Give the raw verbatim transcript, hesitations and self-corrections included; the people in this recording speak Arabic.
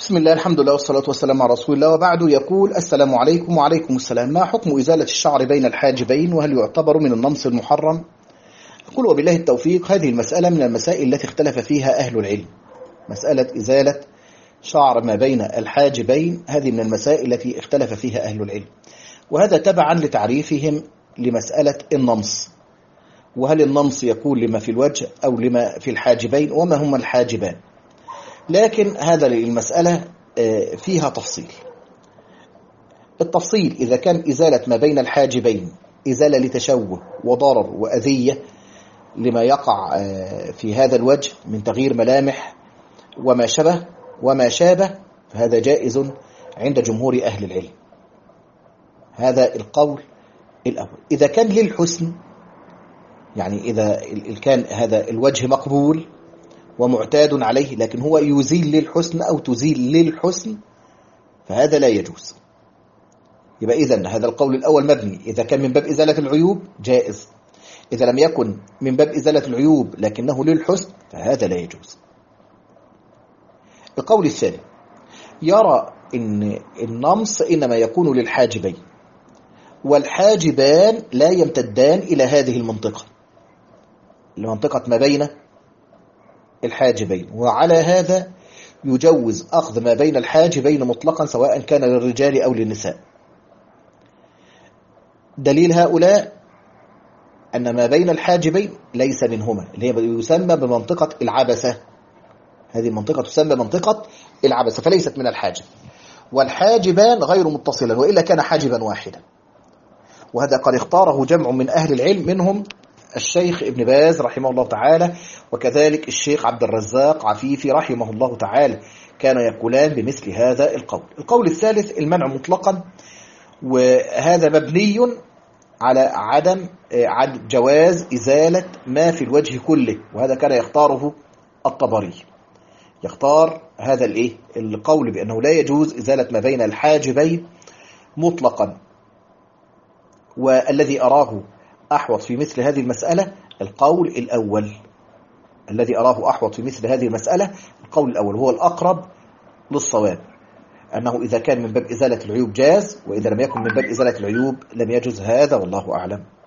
بسم الله، الحمد لله والصلاة والسلام على رسول الله، وبعد. يقول: السلام عليكم. وعليكم السلام. ما حكم إزالة الشعر بين الحاجبين، وهل يعتبر من النمص المحرم؟ أقول وبالله التوفيق. هذه المسألة من المسائل التي اختلف فيها أهل العلم. مسألة إزالة شعر ما بين الحاجبين هذه من المسائل التي اختلف فيها أهل العلم، وهذا تبعا لتعريفهم لمسألة النمص، وهل النمص يكون لما في الوجه أو لما في الحاجبين، وما هما الحاجبان. لكن هذا المسألة فيها تفصيل. التفصيل: إذا كان إزالة ما بين الحاجبين إزالة لتشوه وضرر وأذية لما يقع في هذا الوجه من تغيير ملامح وما شبه وما شابه، فهذا جائز عند جمهور أهل العلم. هذا القول الأول. إذا كان للحسن، يعني إذا كان هذا الوجه مقبول ومعتاد عليه لكن هو يزيل للحسن أو تزيل للحسن، فهذا لا يجوز. يبقى إذن هذا القول الأول مبني. إذا كان من باب إزالة العيوب جائز، إذا لم يكن من باب إزالة العيوب لكنه للحسن فهذا لا يجوز. القول الثاني: يرى أن النمص إنما يكون للحاجبين، والحاجبان لا يمتدان إلى هذه المنطقة، المنطقة ما بين الحاجبين، وعلى هذا يجوز أخذ ما بين الحاجبين مطلقا سواء كان للرجال أو للنساء. دليل هؤلاء أن ما بين الحاجبين ليس منهما، اللي هي يسمى بمنطقة العبسة. هذه المنطقة تسمى منطقة العبسة، فليست من الحاجب. والحاجبان غير متصلا، وإلا كان حاجبا واحدا. وهذا قد اختاره جمع من أهل العلم، منهم الشيخ ابن باز رحمه الله تعالى، وكذلك الشيخ عبد الرزاق عفيفي رحمه الله تعالى، كان يقولان بمثل هذا القول. القول الثالث: المنع مطلقا، وهذا مبني على عدم عدم جواز إزالة ما في الوجه كله، وهذا كان يختاره الطبري، يختار هذا الايه القول بأنه لا يجوز إزالة ما بين الحاجبين مطلقا. والذي أراه أحوط في مثل هذه المسألة القول الأول، الذي أراه أحوط في مثل هذه المسألة القول الأول هو الأقرب للصواب، أنه إذا كان من باب إزالة العيوب جاز، وإذا لم يكن من باب إزالة العيوب لم يجوز. هذا والله أعلم.